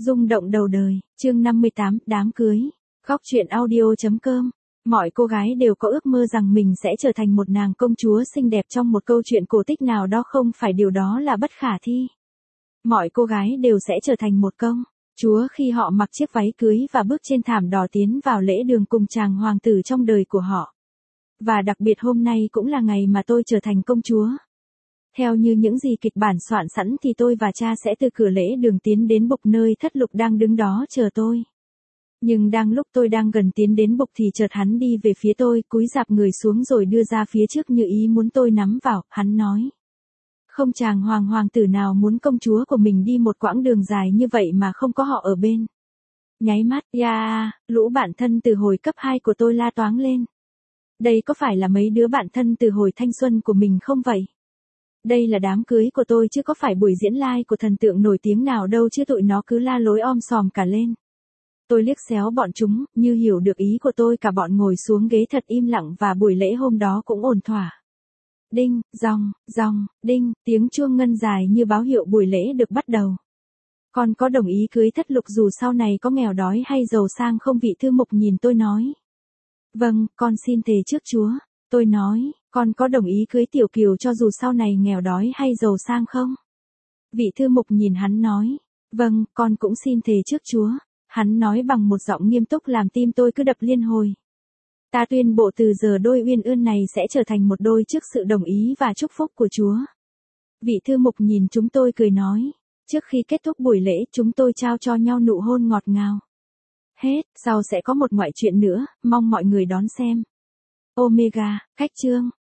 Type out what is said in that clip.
Rung động đầu đời, chương 58, đám cưới. Khóc chuyện audio.com. Mọi cô gái đều có ước mơ rằng mình sẽ trở thành một nàng công chúa xinh đẹp trong một câu chuyện cổ tích nào đó, không phải điều đó là bất khả thi. Mọi cô gái đều sẽ trở thành một công chúa khi họ mặc chiếc váy cưới và bước trên thảm đỏ tiến vào lễ đường cùng chàng hoàng tử trong đời của họ. Và đặc biệt hôm nay cũng là ngày mà tôi trở thành công chúa. Theo như những gì kịch bản soạn sẵn thì tôi và cha sẽ từ cửa lễ đường tiến đến bục nơi Thất Lục đang đứng đó chờ tôi. Nhưng lúc tôi đang gần tiến đến bục thì chợt hắn đi về phía tôi, cúi rạp người xuống rồi đưa ra phía trước như ý muốn tôi nắm vào. Hắn nói: không chàng hoàng tử nào muốn công chúa của mình đi một quãng đường dài như vậy mà không có họ ở bên. Nháy mắt, lũ bạn thân từ hồi cấp 2 của tôi la toáng lên. Đây có phải là mấy đứa bạn thân từ hồi thanh xuân của mình không vậy? Đây là đám cưới của tôi chứ có phải buổi diễn live của thần tượng nổi tiếng nào đâu chứ, tụi nó cứ la lối om sòm cả lên. Tôi liếc xéo bọn chúng, như hiểu được ý của tôi, cả bọn ngồi xuống ghế thật im lặng và buổi lễ hôm đó cũng ổn thỏa. Đinh, dòng, đinh, tiếng chuông ngân dài như báo hiệu buổi lễ được bắt đầu. Con có đồng ý cưới Thất Lục dù sau này có nghèo đói hay giàu sang không? Vị thư mục nhìn tôi nói. Vâng, con xin thề trước Chúa. Tôi nói, con có đồng ý cưới Tiểu Kiều cho dù sau này nghèo đói hay giàu sang không? Vị thư mục nhìn hắn nói. Vâng, con cũng xin thề trước Chúa. Hắn nói bằng một giọng nghiêm túc làm tim tôi cứ đập liên hồi. Ta tuyên bộ từ giờ đôi uyên ương này sẽ trở thành một đôi trước sự đồng ý và chúc phúc của Chúa. Vị thư mục nhìn chúng tôi cười nói. Trước khi kết thúc buổi lễ chúng tôi trao cho nhau nụ hôn ngọt ngào. Hết, sau sẽ có một ngoại truyện nữa, mong mọi người đón xem. Omega, cách chương.